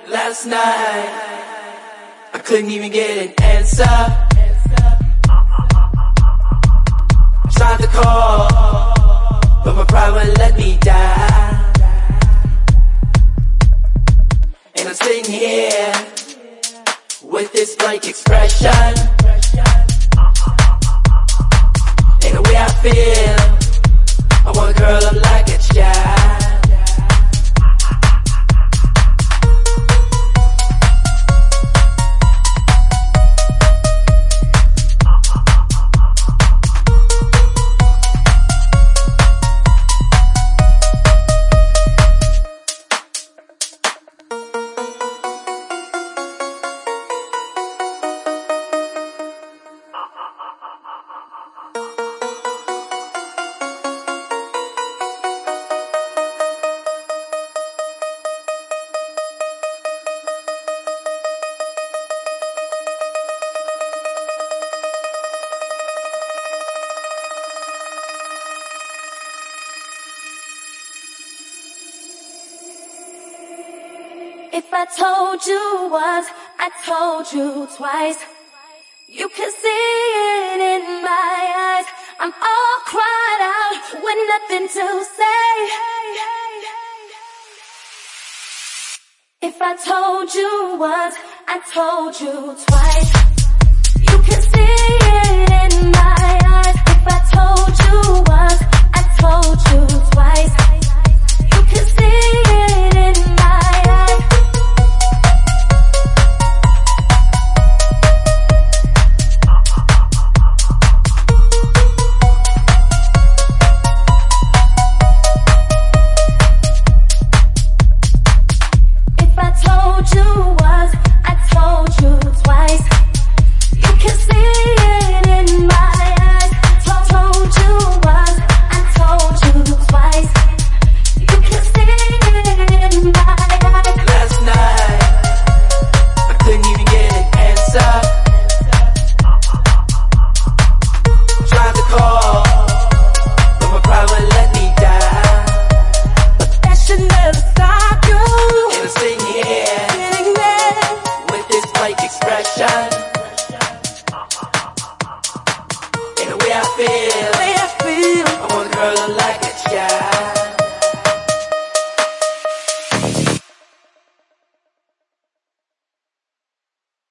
Last night, I couldn't even get an answer. I tried to call, but my pride wouldn't let me die. And I'm sitting here with this blank expression. And the way I feel, I wanna curl up like a child. If I told you once, I told you twice. You can see it in my eyes. I'm all cried out with nothing to say. If I told you once, I told you twice. You can see it in my eyes. If I told you once, I told you twice.